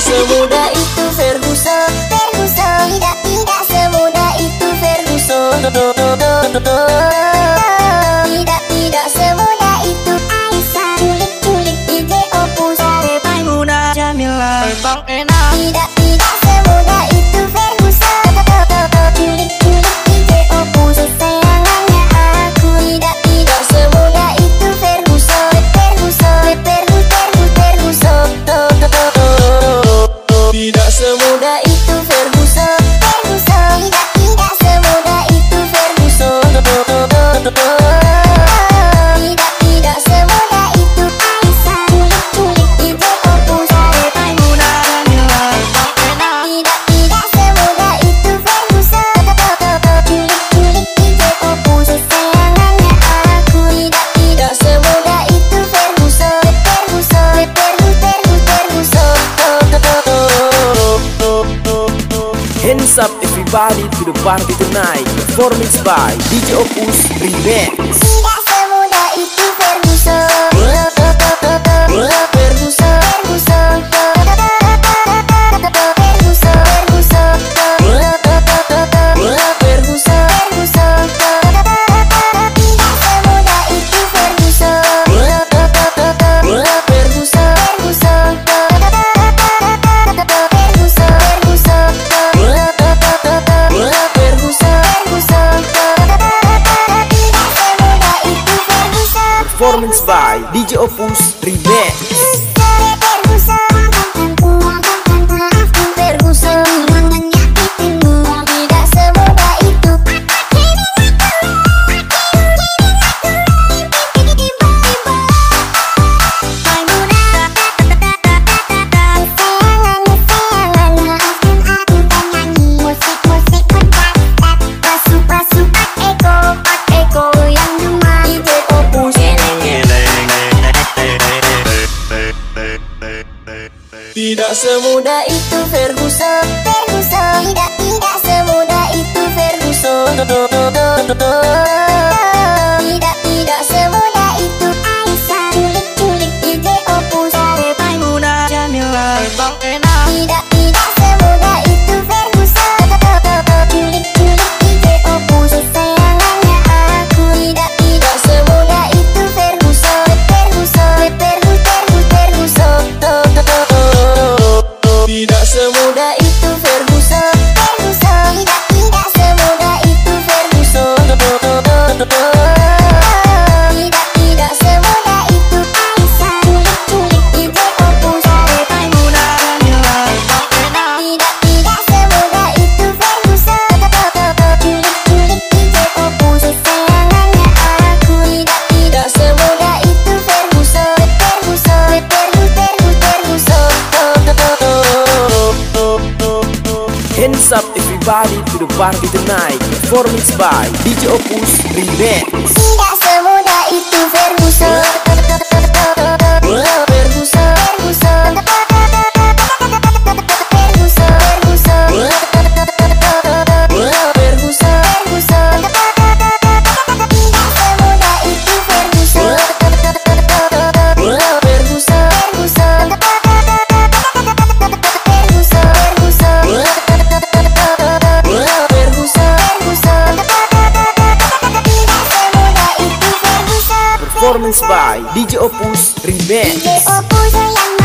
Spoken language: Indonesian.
semudah itu Ferguson. Tidak semudah itu Ferguson. Tidak semudah itu Aisyah. Culik DJ Opus Maimuna Jamila Bang Enak. Tidak semudah itu Ferguson. Culik DJ Opus sayangannya aku. Tidak semudah itu Ferguson. Tidak semudah itu Ferguson. Tidak semudah itu Ferguson. Tidak semudah itu Aisyah. Culik DJ Opus Maimuna Jamila Bang Enak. Tidak semudah itu Ferguson. Culik DJ Opus sayangannya aku. Tidak semudah itu Ferguson. Hands up everybody to the party tonight. Performance by DJ Opus Remix. Tidak semudah itu Ferguson. Performance by DJ Opus Remix. Tidak semudah itu Ferguson. Tidak semudah itu Ferguson. Tidak semudah itu Aisyah. Culik DJ Opus Maimuna Jamila Bang Enak. Tidak semudah itu Ferguson. Culik DJ Opus sayangannya aku. Tidak semudah itu Ferguson. Tidak semudah itu Ferguson. Tidak semudah itu Ferguson. Tidak semudah itu Aisyah. Culik DJ Opus Maimuna Jamila Bang Enak. Tidak semudah itu Ferguson. Culik DJ Opus sayangannya aku. Tidak semudah itu Ferguson. Hands up everybody to the party tonight. Performance by DJ Opus Remix. Tidak semudah itu Ferguson. Performance by DJ Opus Remix. DJ Opus sayang